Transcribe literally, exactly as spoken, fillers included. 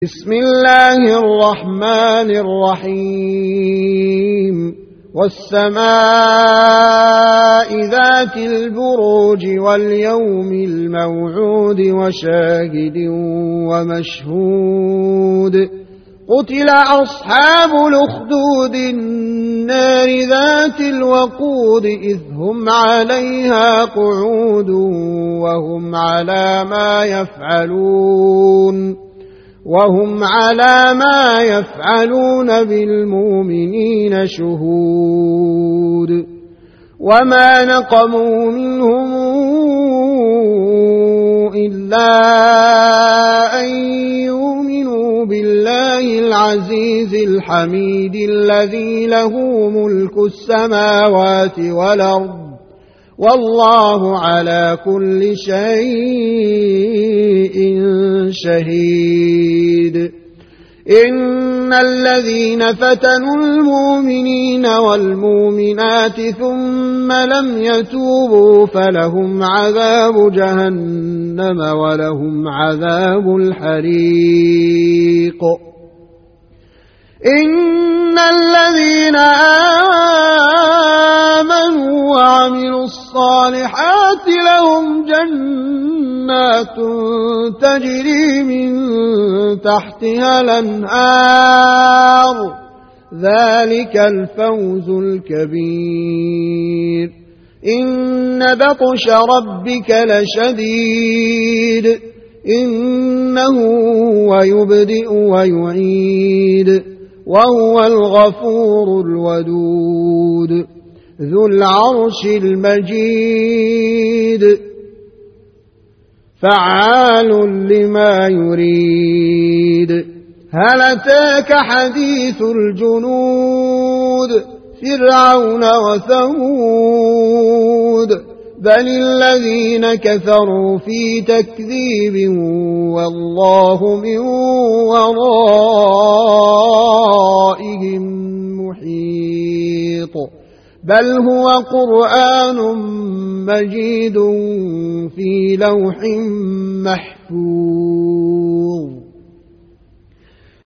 بسم الله الرحمن الرحيم والسماء ذات البروج واليوم الموعود وشاهد ومشهود قتل أصحاب الأخدود النار ذات الوقود إذ هم عليها قعود وهم على ما يفعلون وهم على ما يفعلون بالمؤمنين شهود وما نقموا منهم إلا أن يؤمنوا بالله العزيز الحميد الذي له ملك السماوات والأرض والله على كل شيء شهيد. إن الذين فتنوا المؤمنين والمؤمنات ثم لم يتوبوا فلهم عذاب جهنم ولهم عذاب الحريق. إن الذين آمنوا وعملوا الصالحات لهم جنات تجري من تحتها الأنهار ذلك الفوز الكبير. إن بطش ربك لشديد إنه هو يبدئ ويعيد وهو الغفور الودود ذو العرش المجيد فعال لما يريد. هل أتاك حديث الجنود فرعون وثمود بل الذين كفروا في تكذيب والله من ورائهم محيط. بل هو قرآن مجيد في لوح محفوظ.